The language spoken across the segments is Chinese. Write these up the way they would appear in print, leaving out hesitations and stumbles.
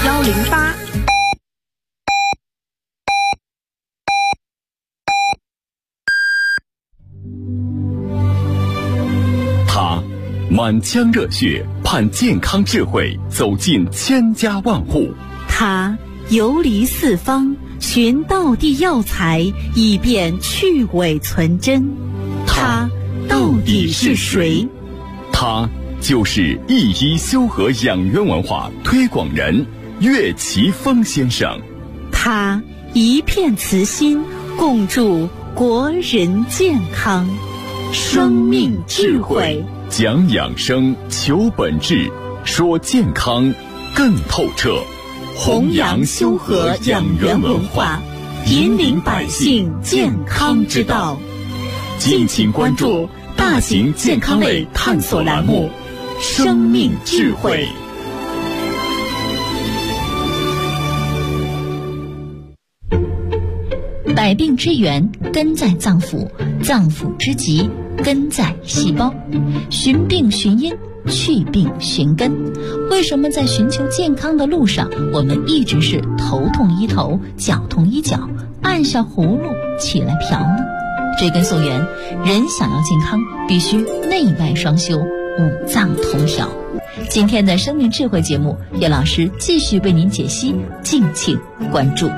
108。 他满腔热血盼健康智慧走进千家万户， 他游离四方寻道地药材，以便去伪存真。他到底是谁？ 他就是一医修和养元文化推广人岳奇峰先生。 他一片慈心，共筑国人健康。生命智慧， 讲养生，求本质，说健康更透彻。 弘扬修和养元文化，引领百姓健康之道。 敬请关注大型健康类探索栏目《生命智慧》。 百病之源根在脏腑，脏腑之疾根在细胞。寻病寻因，去病寻根。为什么在寻求健康的路上，我们一直是头痛医头，脚痛医脚，按下葫芦起来瓢呢？追根溯源，人想要健康，必须内外双修，五脏同调。今天的生命智慧节目，岳老师继续为您解析，敬请关注。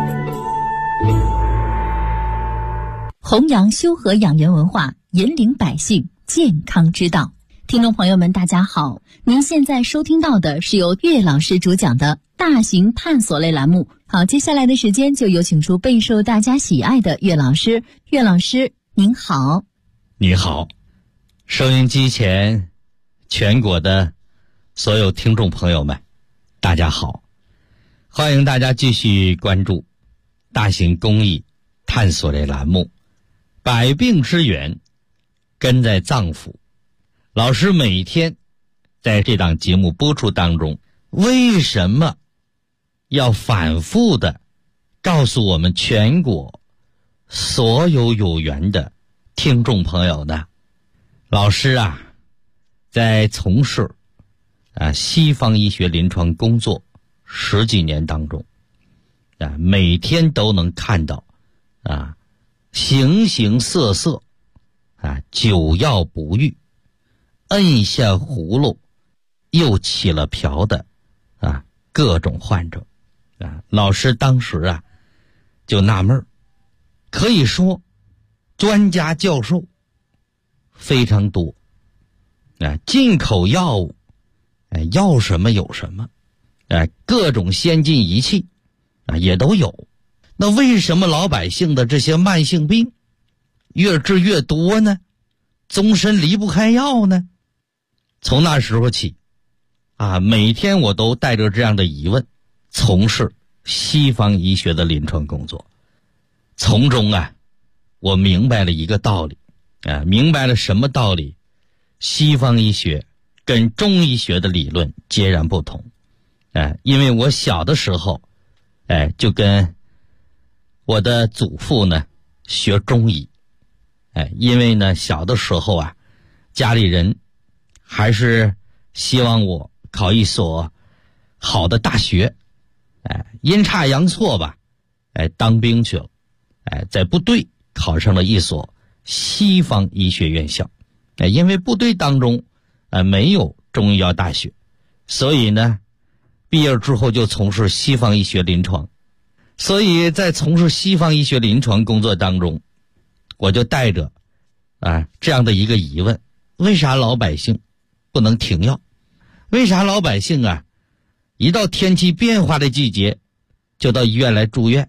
弘扬修和养元文化，引领百姓健康之道。听众朋友们，大家好，您现在收听到的是由岳老师主讲的大型探索类栏目。好，接下来的时间就有请出备受大家喜爱的岳老师。岳老师您好。 你好，收音机前全国的所有听众朋友们，大家好，欢迎大家继续关注大型公益探索类栏目百病之源根在脏腑。老师每天在这档节目播出当中，为什么要反复的告诉我们全国所有有缘的听众朋友呢？老师啊，在从事西方医学临床工作10几年当中每天都能看到形形色色久药不愈，摁下葫芦又起了瓢的各种患者老师当时就纳闷，可以说专家教授非常多进口药物要什么有什么各种先进仪器也都有，那为什么老百姓的这些慢性病越治越多呢？终身离不开药呢？从那时候起每天我都带着这样的疑问从事西方医学的临床工作。从中我明白了一个道理明白了什么道理？西方医学跟中医学的理论截然不同因为我小的时候就跟我的祖父呢学中医因为呢小的时候家里人还是希望我考一所好的大学阴差阳错吧当兵去了在部队考上了一所西方医学院校因为部队当中没有中医药大学，所以呢毕业之后就从事西方医学临床。所以在从事西方医学临床工作当中，我就带着这样的一个疑问：为啥老百姓不能停药？为啥老百姓一到天气变化的季节就到医院来住院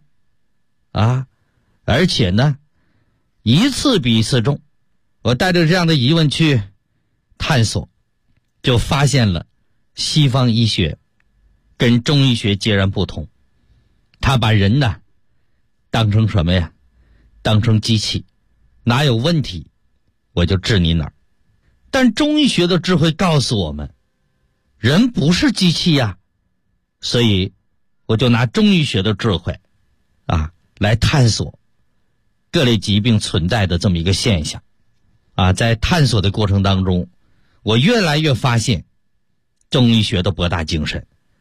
而且呢一次比一次重？我带着这样的疑问去探索，就发现了西方医学跟中医学截然不同。他把人当成什么呀？当成机器，哪有问题我就治你哪儿。但中医学的智慧告诉我们，人不是机器所以我就拿中医学的智慧来探索各类疾病存在的这么一个现象在探索的过程当中，我越来越发现中医学的博大精深。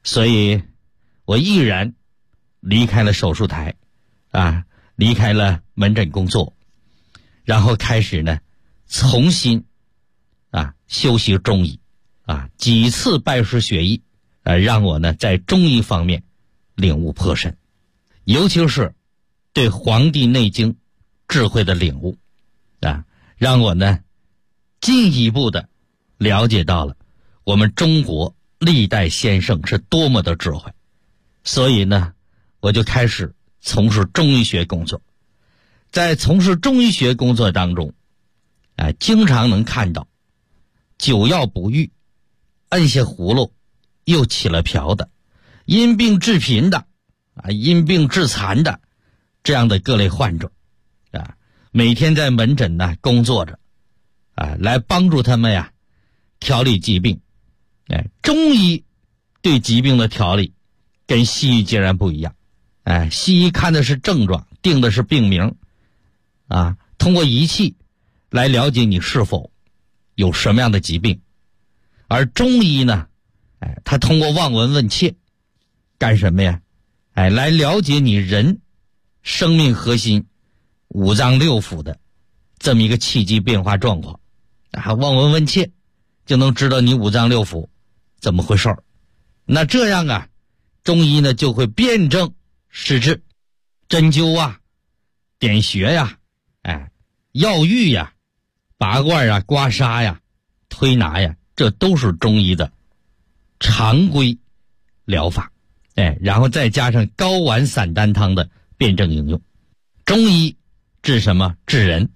所以我毅然离开了手术台离开了门诊工作，然后开始呢重新修习中医几次拜师学艺让我呢在中医方面领悟颇深，尤其是对《黄帝内经》智慧的领悟让我呢进一步的了解到了我们中国历代先生是多么的智慧。所以呢我就开始从事中医学工作。在从事中医学工作当中经常能看到久药不愈，摁下葫芦又起了瓢的，因病致贫的因病致残的这样的各类患者每天在门诊呢工作着来帮助他们调理疾病。中医对疾病的调理跟西医截然不一样。西医看的是症状，定的是病名通过仪器来了解你是否有什么样的疾病。而中医呢他通过望闻问切干什么呀？来了解你人生命核心五脏六腑的这么一个气机变化状况望闻问切就能知道你五脏六腑怎么回事儿。那这样中医呢就会辨证施治，针灸点穴药浴拔罐刮痧推拿这都是中医的常规疗法。然后再加上睾丸散丹汤的辩证应用。中医治什么？治人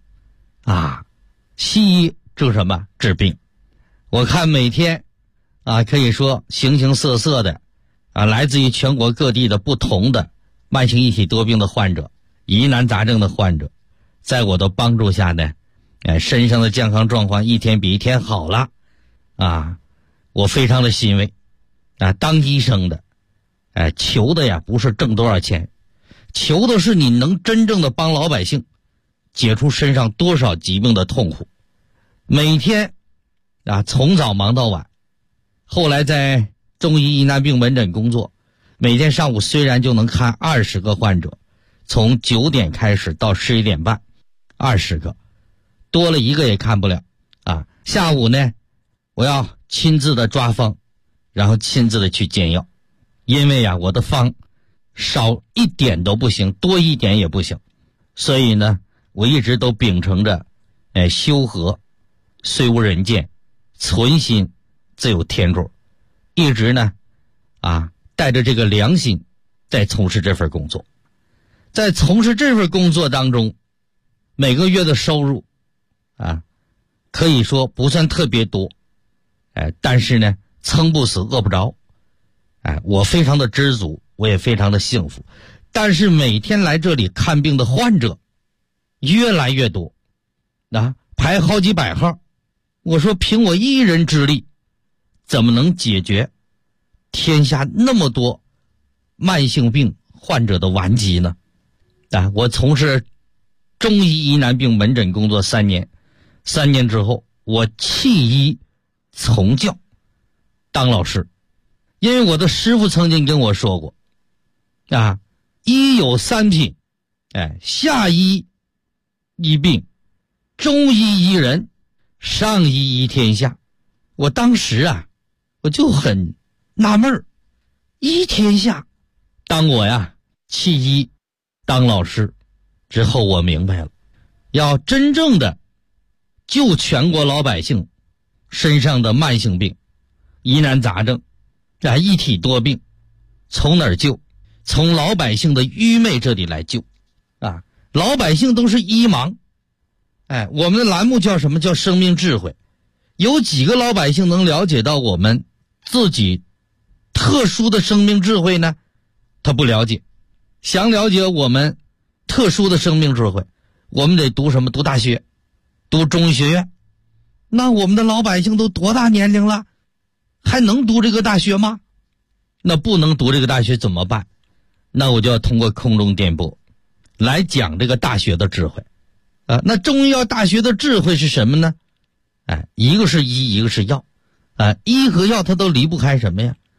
西医治什么？治病。我看每天可以说形形色色的来自于全国各地的不同的慢性一体多病的患者，疑难杂症的患者，在我的帮助下呢身上的健康状况一天比一天好了我非常的欣慰当医生的求的不是挣多少钱，求的是你能真正的帮老百姓解除身上多少疾病的痛苦。每天从早忙到晚，后来在中医疑难病门诊工作，每天上午虽然就能看20个患者，从9点开始到11点半，20个，多了一个也看不了下午呢我要亲自的抓方，然后亲自的去煎药。因为我的方少一点都不行，多一点也不行，所以呢我一直都秉承着修和虽无人见，存心自有天助，一直呢带着这个良心在从事这份工作。在从事这份工作当中，每个月的收入可以说不算特别多但是呢撑不死饿不着我非常的知足，我也非常的幸福。但是每天来这里看病的患者越来越多排好几百号。我说凭我一人之力怎么能解决天下那么多慢性病患者的顽疾呢我从事中医疑难病门诊工作3年，3年之后我弃医从教当老师。因为我的师父曾经跟我说过医有3品下医医病，中医医人，上医医天下。我当时我就很纳闷医天下。当我弃医当老师之后，我明白了，要真正的救全国老百姓身上的慢性病疑难杂症一体多病，从哪儿救？从老百姓的愚昧这里来救老百姓都是医盲我们的栏目叫什么？叫生命智慧。有几个老百姓能了解到我们自己特殊的生命智慧呢？他不了解。想了解我们特殊的生命智慧，我们得读什么？读大学，读中医学院。那我们的老百姓都多大年龄了，还能读这个大学吗？那不能读这个大学怎么办？那我就要通过空中电波来讲这个大学的智慧那中医药大学的智慧是什么呢？一个是医，一个是药医和药它都离不开什么呀？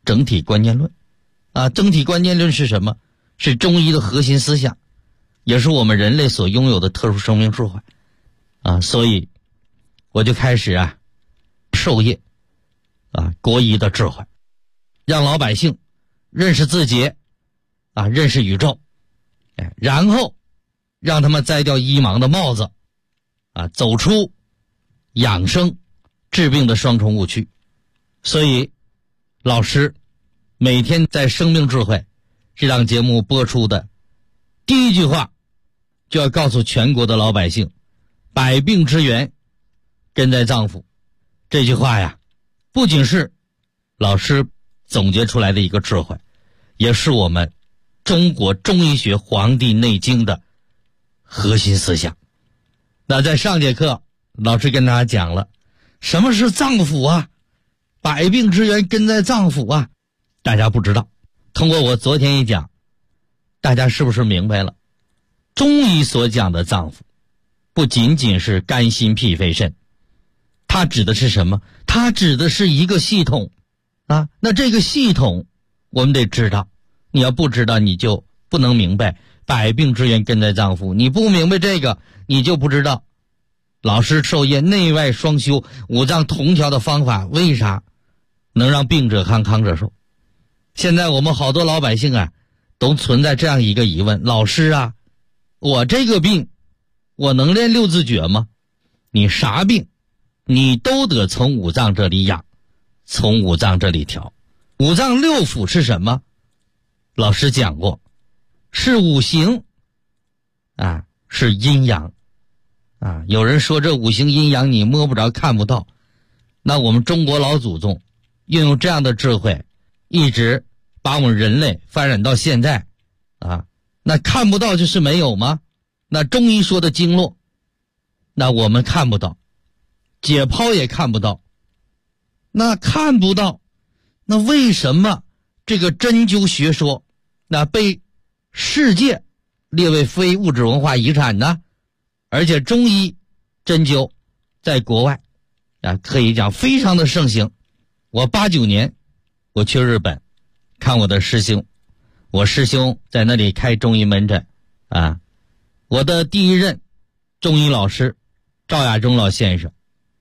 整体观念论啊。整体观念论是什么？是中医的核心思想，也是我们人类所拥有的特殊生命智慧啊。所以我就开始授业国医的智慧，让老百姓认识自己认识宇宙，然后让他们摘掉医盲的帽子走出养生治病的双重误区。所以老师每天在生命智慧这档节目播出的第一句话，就要告诉全国的老百姓，百病之源根在脏腑。这句话不仅是老师总结出来的一个智慧，也是我们中国中医学《黄帝内经》的核心思想。那在上节课老师跟大家讲了什么是脏腑百病之源根在脏腑大家不知道，通过我昨天一讲，大家是不是明白了？中医所讲的脏腑不仅仅是肝心脾肺肾，它指的是什么？它指的是一个系统那这个系统我们得知道，你要不知道你就不能明白百病之源根在脏腑。你不明白这个，你就不知道老师授业内外双修五脏同调的方法为啥能让病者康康者寿。现在我们好多老百姓都存在这样一个疑问，老师我这个病我能练六字诀吗？你啥病你都得从五脏这里养，从五脏这里调。五脏六腑是什么？老师讲过，是五行是阴阳有人说这五行阴阳你摸不着看不到，那我们中国老祖宗运用这样的智慧，一直把我们人类发展到现在那看不到就是没有吗？那中医说的经络，那我们看不到，解剖也看不到，那看不到，那为什么这个针灸学说那被世界列为非物质文化遗产呢？而且中医针灸在国外可以讲非常的盛行。我89年我去日本看我的师兄，我师兄在那里开中医门诊我的第一任中医老师赵亚中老先生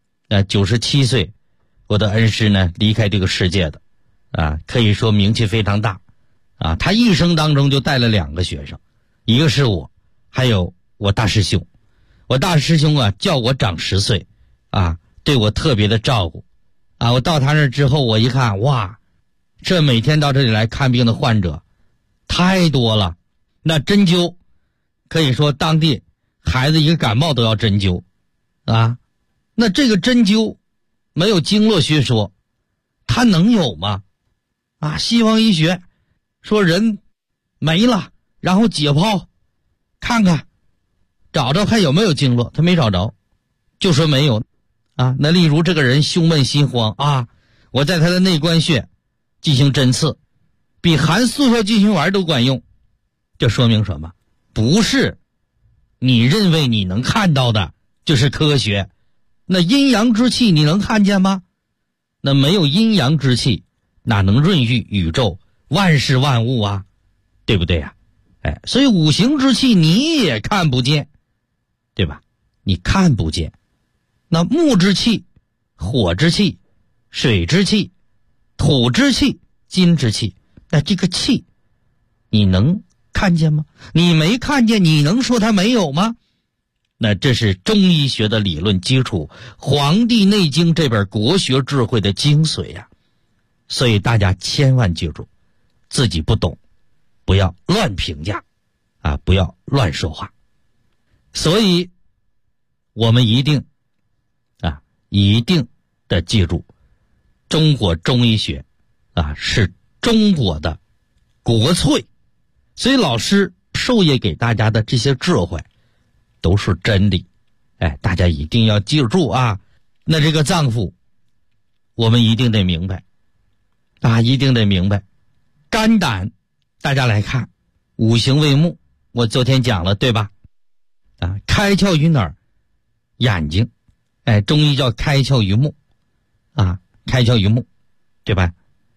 97岁，我的恩师呢离开这个世界的可以说名气非常大他一生当中就带了2个学生，一个是我，还有我大师兄。我大师兄叫我长10岁对我特别的照顾我到他那之后，我一看哇，这每天到这里来看病的患者太多了。那针灸可以说当地孩子一个感冒都要针灸那这个针灸没有经络学说它能有吗？西方医学说人没了然后解剖看看找着看有没有经络，他没找着就说没有那例如这个人胸闷心慌我在他的内关穴进行针刺，比含速效救心丸都管用。这说明什么？不是你认为你能看到的就是科学。那阴阳之气你能看见吗？那没有阴阳之气哪能润育宇宙万事万物对不对所以五行之气你也看不见，对吧？你看不见。那木之气、火之气、水之气、土之气、金之气，那这个气你能看见吗？你没看见，你能说它没有吗？那这是中医学的理论基础，《黄帝内经》这本国学智慧的精髓所以大家千万记住，自己不懂不要乱评价不要乱说话。所以我们一定的记住，中国中医学是中国的国粹。所以老师授业给大家的这些智慧都是真理大家一定要记住那这个脏腑我们一定得明白一定得明白。肝胆大家来看，五行为木，我昨天讲了对吧开窍于哪儿？眼睛中医叫开窍于目开窍于目，对吧？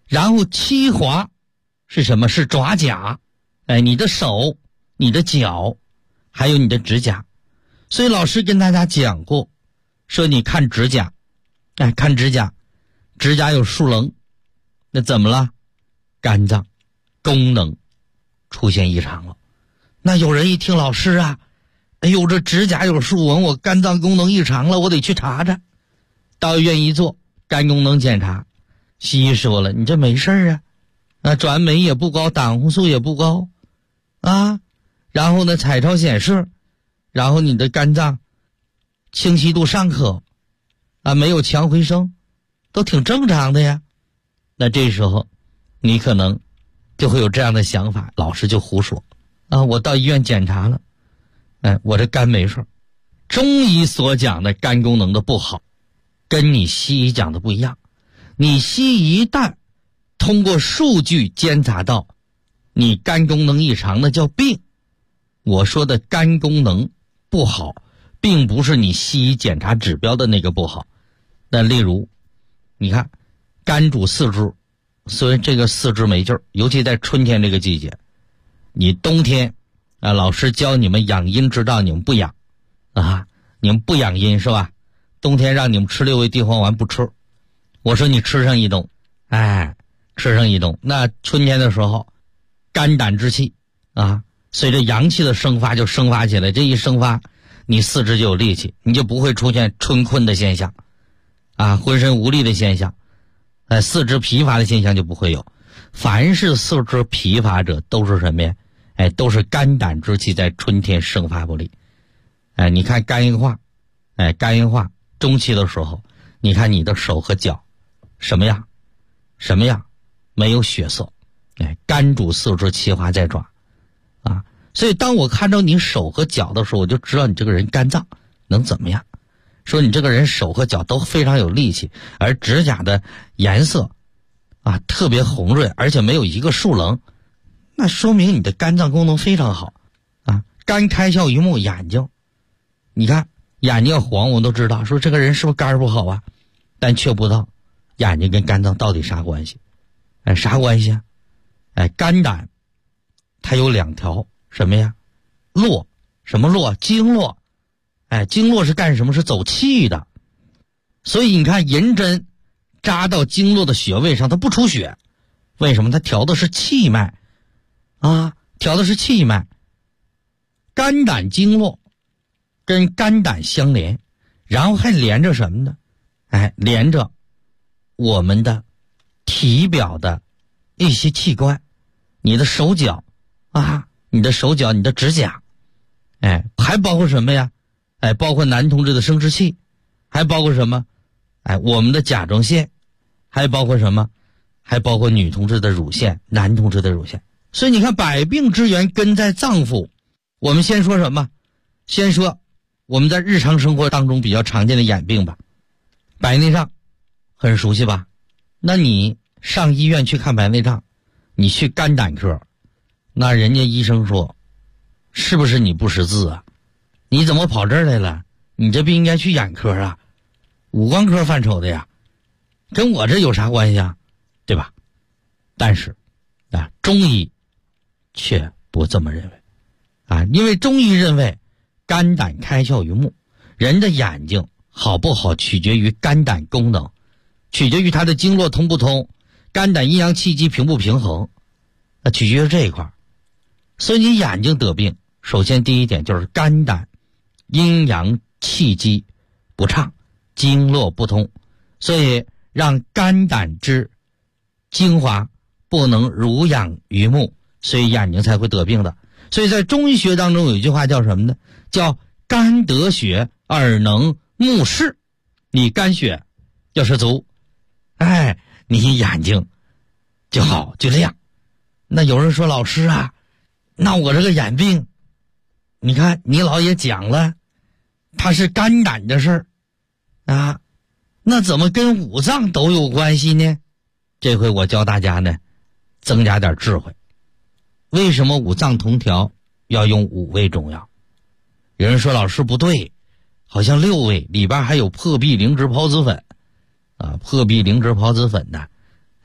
然后七华是什么？是爪甲。你的手、你的脚还有你的指甲。所以老师跟大家讲过，说你看指甲，看指甲，指甲有竖棱，那怎么了？肝脏功能出现异常了。那有人一听，老师啊，哎呦，这指甲有竖纹，我肝脏功能异常了，我得去查查。到医院一做肝功能检查，西医说了，你这没事啊，转酶也不高，胆红素也不高啊，然后呢彩超显示，然后你的肝脏清晰度尚可啊，没有强回声，都挺正常的呀。那这时候你可能就会有这样的想法，老师就胡说啊，我到医院检查了，我这肝没事。中医所讲的肝功能的不好跟你西医讲的不一样。你西医一旦通过数据监察到你肝功能异常，那叫病。我说的肝功能不好并不是你西医检查指标的那个不好。那例如你看肝主四肢，所以这个四肢没劲儿，尤其在春天这个季节。你冬天老师教你们养阴之道，你们不养啊，你们不养阴是吧？冬天让你们吃6味地黄丸不吃，我说你吃上一冬，吃上一冬。那春天的时候肝胆之气啊，随着阳气的生发就生发起来，这一生发你四肢就有力气，你就不会出现春困的现象啊，浑身无力的现象，四肢疲乏的现象就不会有。凡是四肢疲乏者都是什么呀？都是肝胆之气在春天生发不力。你看肝硬化，肝硬化中期的时候，你看你的手和脚什么样？没有血色。肝主四肢，其华在爪啊。所以当我看到你手和脚的时候，我就知道你这个人肝脏能怎么样。说你这个人手和脚都非常有力气，而指甲的颜色特别红润，而且没有一个竖棱，那说明你的肝脏功能非常好啊。肝开窍于目，眼睛，你看眼睛黄，我们都知道说这个人是不是肝不好啊？但却不知道眼睛跟肝脏到底啥关系？啥关系啊？肝胆它有2条什么呀？络，什么络？经络。经络是干什么？是走气的。所以你看银针扎到经络的穴位上，它不出血，为什么？它调的是气脉啊，调的是气脉。肝胆经络跟肝胆相连，然后还连着什么呢？连着我们的体表的一些器官，你的手脚你的手脚，你的指甲，还包括什么呀？包括男同志的生殖器，还包括什么？我们的甲状腺，还包括什么？还包括女同志的乳腺，男同志的乳腺。所以你看，百病之源根在脏腑。我们先说什么？先说我们在日常生活当中比较常见的眼病吧。白内障很熟悉吧？那你上医院去看白内障，你去肝胆科，那人家医生说是不是你不识字啊？你怎么跑这儿来了？你这病应该去眼科啊，五官科范畴的呀，跟我这有啥关系啊？对吧？但是中医却不这么认为因为中医认为肝胆开窍于目，人的眼睛好不好取决于肝胆功能，取决于它的经络通不通，肝胆阴阳气机平不平衡，取决于这一块。所以你眼睛得病，首先第一点就是肝胆阴阳气机不畅，经络不通，所以让肝胆之精华不能濡养于目，所以眼睛才会得病的。所以在中医学当中有一句话叫什么呢？叫肝得血，耳能目视。你肝血要是足，你眼睛就好就亮。那有人说，老师啊，那我这个眼病，你看你老也讲了，它是肝胆的事儿那怎么跟五脏都有关系呢？这回我教大家呢，增加点智慧。为什么五脏同调要用5味中药？有人说，老师不对，好像6味里边还有破壁灵芝孢子粉破壁灵芝孢子粉呢，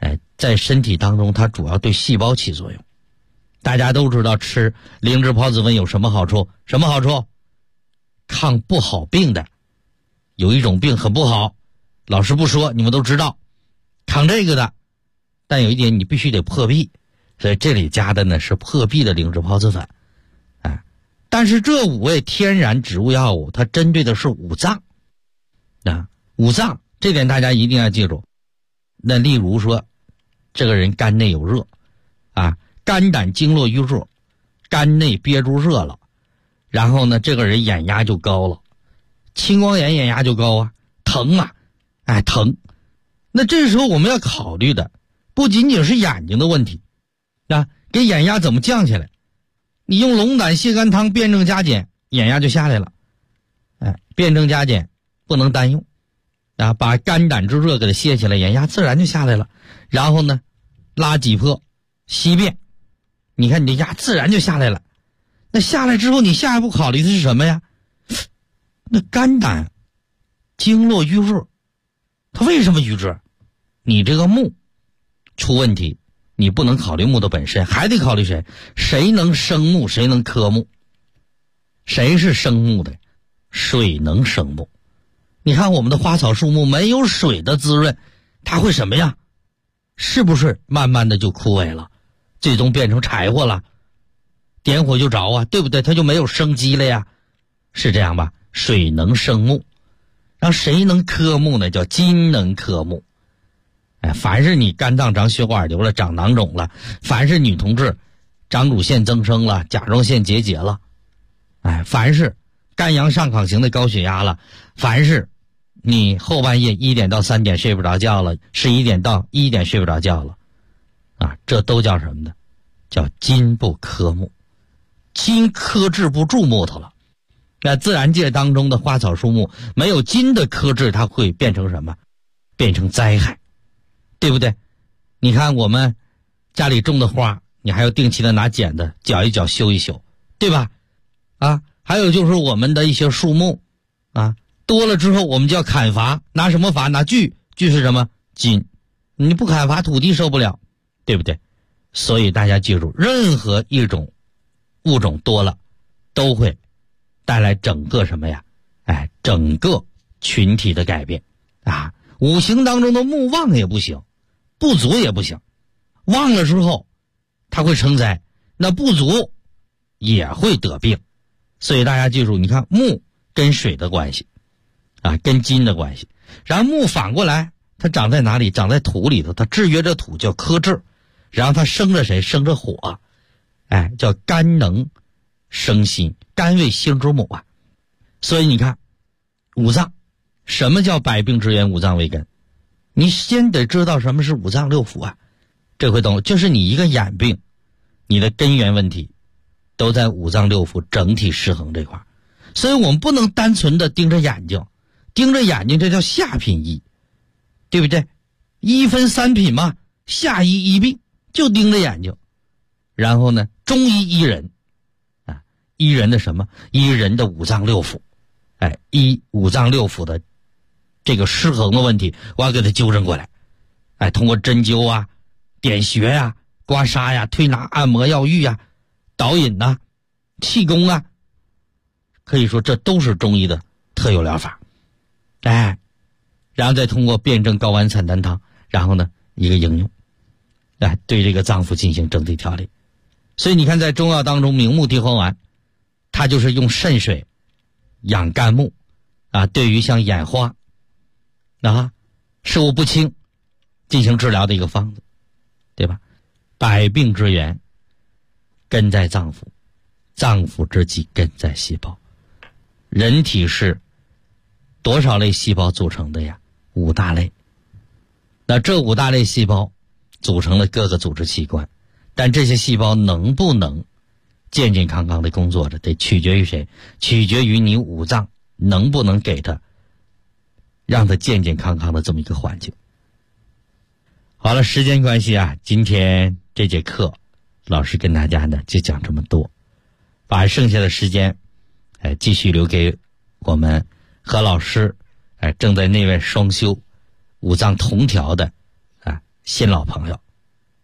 在身体当中它主要对细胞起作用。大家都知道吃灵芝孢子温有什么好处？什么好处？抗不好病的。有一种病很不好，老师不说，你们都知道，抗这个的。但有一点你必须得破壁，所以这里加的呢是破壁的灵芝孢子粉。但是这5味天然植物药物它针对的是五脏。五脏这点大家一定要记住。那例如说这个人肝内有热肝胆经络瘀热，肝内憋住热了，然后呢这个人眼压就高了，青光眼眼压就高疼疼。那这时候我们要考虑的不仅仅是眼睛的问题给眼压怎么降下来？你用龙胆泻肝汤辩证加减，眼压就下来了。辩证加减不能单用把肝胆之热给它泻起来，眼压自然就下来了。然后呢拉几破稀便，你看你的压自然就下来了。那下来之后你下一步考虑的是什么呀？那肝胆经络瘀热，它为什么瘀热？你这个木出问题，你不能考虑木的本身，还得考虑谁？谁能生木，谁能克木？谁是生木的？水能生木。你看我们的花草树木没有水的滋润，它会什么样？是不是慢慢的就枯萎了，最终变成柴火了？点火就着对不对？它就没有生机了呀，是这样吧？水能生木，然后谁能克木呢？叫金能克木。凡是你肝脏长血管瘤了，长囊肿了，凡是女同志长乳腺增生了，甲状腺结节了，凡是肝阳上亢型的高血压了，凡是你后半夜1点到3点睡不着觉了，11点到1点睡不着觉了这都叫什么呢？叫金不克木。金克制不住木头了。那自然界当中的花草树木没有金的克制，它会变成什么？变成灾害，对不对？你看我们家里种的花，你还要定期的拿剪子绞一绞修一修，对吧？还有就是我们的一些树木多了之后我们就要砍伐，拿什么伐？拿锯是什么？金。你不砍伐土地受不了，对不对？所以大家记住，任何一种物种多了都会带来整个什么呀？整个群体的改变五行当中的木旺也不行，不足也不行。旺了之后它会成灾，那不足也会得病。所以大家记住，你看木跟水的关系跟金的关系，然后木反过来它长在哪里？长在土里头，它制约着土叫克制，然后它生着谁？生着火叫肝能生心，肝为心之母所以你看五脏，什么叫百病之源？五脏为根。你先得知道什么是五脏六腑这回懂，就是你一个眼病，你的根源问题都在五脏六腑整体失衡这块。所以我们不能单纯的盯着眼睛，盯着眼睛这叫下品医，对不对？医分3品嘛，下医医病，就盯着眼睛。然后呢，中医医人医人的什么？医人的五脏六腑医五脏六腑的这个失衡的问题，我要给它纠正过来通过针灸点穴刮痧推拿按摩药浴导引气功可以说这都是中医的特有疗法然后再通过辩证睾丸散丹汤，然后呢一个应用对这个脏腑进行整体调理。所以你看在中药当中，明目地黄丸它就是用肾水养肝木对于像眼花视物不清进行治疗的一个方子，对吧？百病之源根在脏腑，脏腑之基根在细胞。人体是多少类细胞组成的呀？5大类。那这5大类细胞组成了各个组织器官，但这些细胞能不能健健康康的工作着，得取决于谁？取决于你五脏能不能给它让它健健康康的这么一个环境。好了，时间关系今天这节课老师跟大家呢就讲这么多，把剩下的时间继续留给我们何老师正在内外双修五脏同调的新老朋友。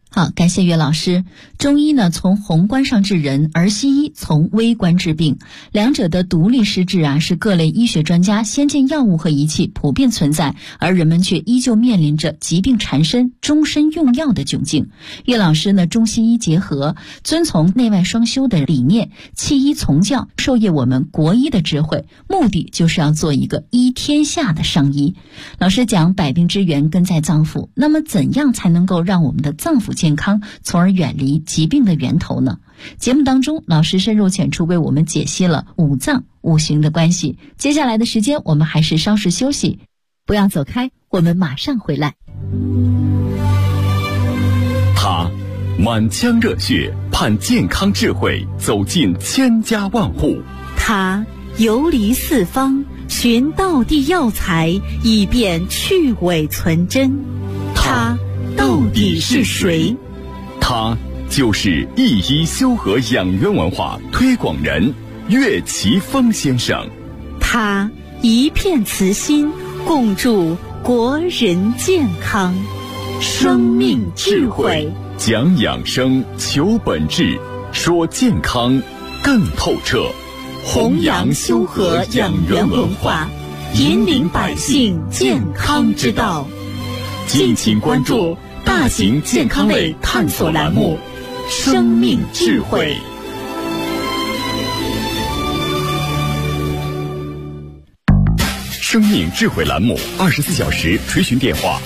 好，感谢岳老师。中医呢，从宏观上治人，而西医从微观治病，两者的独立施治啊，是各类医学专家先进药物和仪器普遍存在，而人们却依旧面临着疾病缠身、终身用药的窘境。岳老师呢，中西医结合，遵从内外双修的理念，弃医从教，授业我们国医的智慧，目的就是要做一个医天下的上医。老师讲百病之源根在脏腑，那么怎样才能够让我们的脏腑健康，从而远离疾病的源头呢？节目当中，老师深入浅出为我们解析了五脏五行的关系。接下来的时间，我们还是稍事休息，不要走开，我们马上回来。 他满腔热血盼健康智慧走进千家万户， 他游离四方寻道地药材，以便去伪存真。他到底是谁？ 他就是一医修和养元文化推广人岳奇峰先生。 他一片慈心，共筑国人健康。生命智慧， 讲养生，求本质，说健康更透彻。 弘扬修和养元文化，引领百姓健康之道。敬请关注大型健康类探索栏目《生命智慧》。 生命智慧栏目24小时垂询电话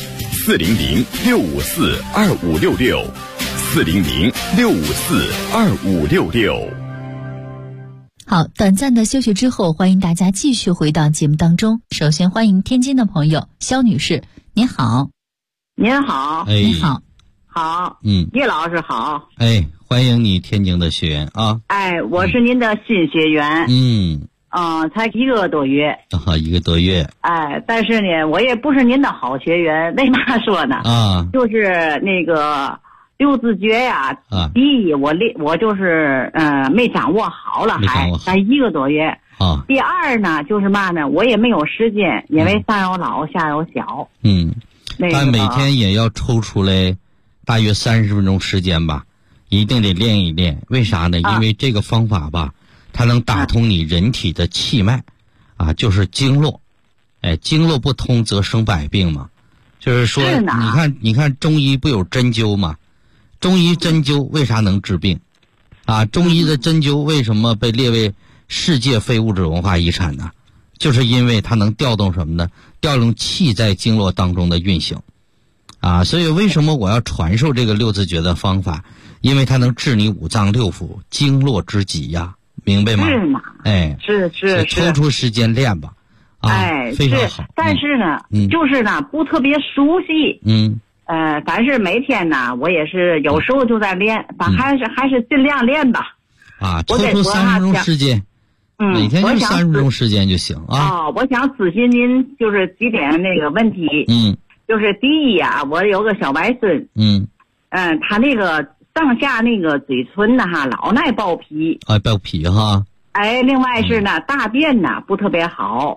：400-654-2566，400-654-2566。 好，短暂的休息之后，欢迎大家继续回到节目当中。首先欢迎天津的朋友肖女士，您好。 您好， 您好， 好，岳老师好， 欢迎你天津的学员啊， 我是您的新学员，才1个多月 ，1个多月， 但是呢，我也不是您的好学员，为嘛说呢？就是那个六字诀呀，第一我就是没掌握好了，才1个多月。第二呢，就是嘛呢，我也没有时间，因为上有老下有小。 但每天也要抽出来大约30分钟时间吧，一定得练一练。为啥呢？因为这个方法吧，它能打通你人体的气脉，就是经络。经络不通则生百病嘛。就是说，你看中医不有针灸吗？中医针灸为啥能治病？中医的针灸为什么被列为世界非物质文化遗产呢？就是因为它能调动什么呢？调动气在经络当中的运行，所以为什么我要传授这个六字诀的方法？因为它能治你五脏六腑经络之疾呀，明白吗？ 是吗？是， 抽出时间练吧，非常好。 但是呢，就是呢不特别熟悉，但是每天呢，我也是有时候就在练，还是尽量练吧。 抽出30分钟时间。每天就30分钟时间就行啊。 我想咨询您就是几点那个问题。就是第一啊，我有个小外孙。他那个上下那个嘴唇呢老爱爆皮。 爆皮哈。 另外是呢，大便呢不特别好。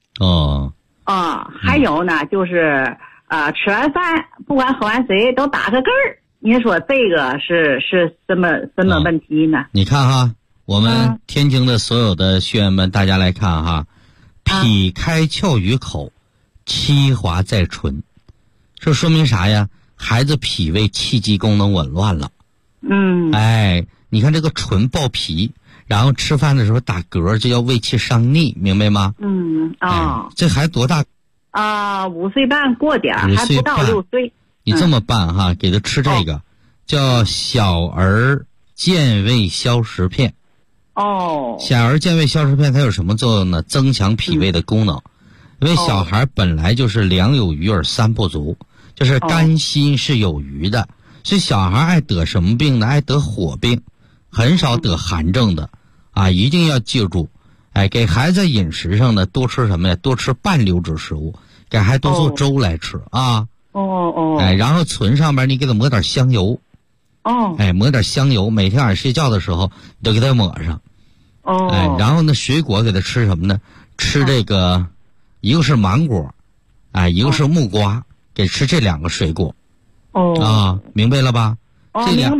还有呢就是吃完饭不管喝完水都打个嗝儿。您说这个是什么问题呢？ 你看哈。我们天津的所有的学员们，大家来看哈，脾开窍于口，气滑在唇，这说明啥呀？孩子脾胃气机功能紊乱了。你看这个唇爆皮，然后吃饭的时候打嗝，这叫胃气伤逆，明白吗？这孩子多大 ？5岁半过点，还不到6岁。 你这么办哈，给他吃这个，叫小儿健胃消食片。小儿健胃消食片它有什么作用呢？增强脾胃的功能。因为小孩本来就是2有余而3不足，就是肝心是有余的，所以小孩爱得什么病呢？爱得火病，很少得寒症的一定要记住。给孩子饮食上呢，多吃什么呀？多吃半流质食物，给孩子多做粥来吃然后唇上边你给他抹点香油。抹点香油，每天晚上睡觉的时候你都给他抹上。然后呢，水果给他吃什么呢？吃这个，一个是芒果，一个是木瓜，给吃这2个水果。明白了吧？ 哦，明白。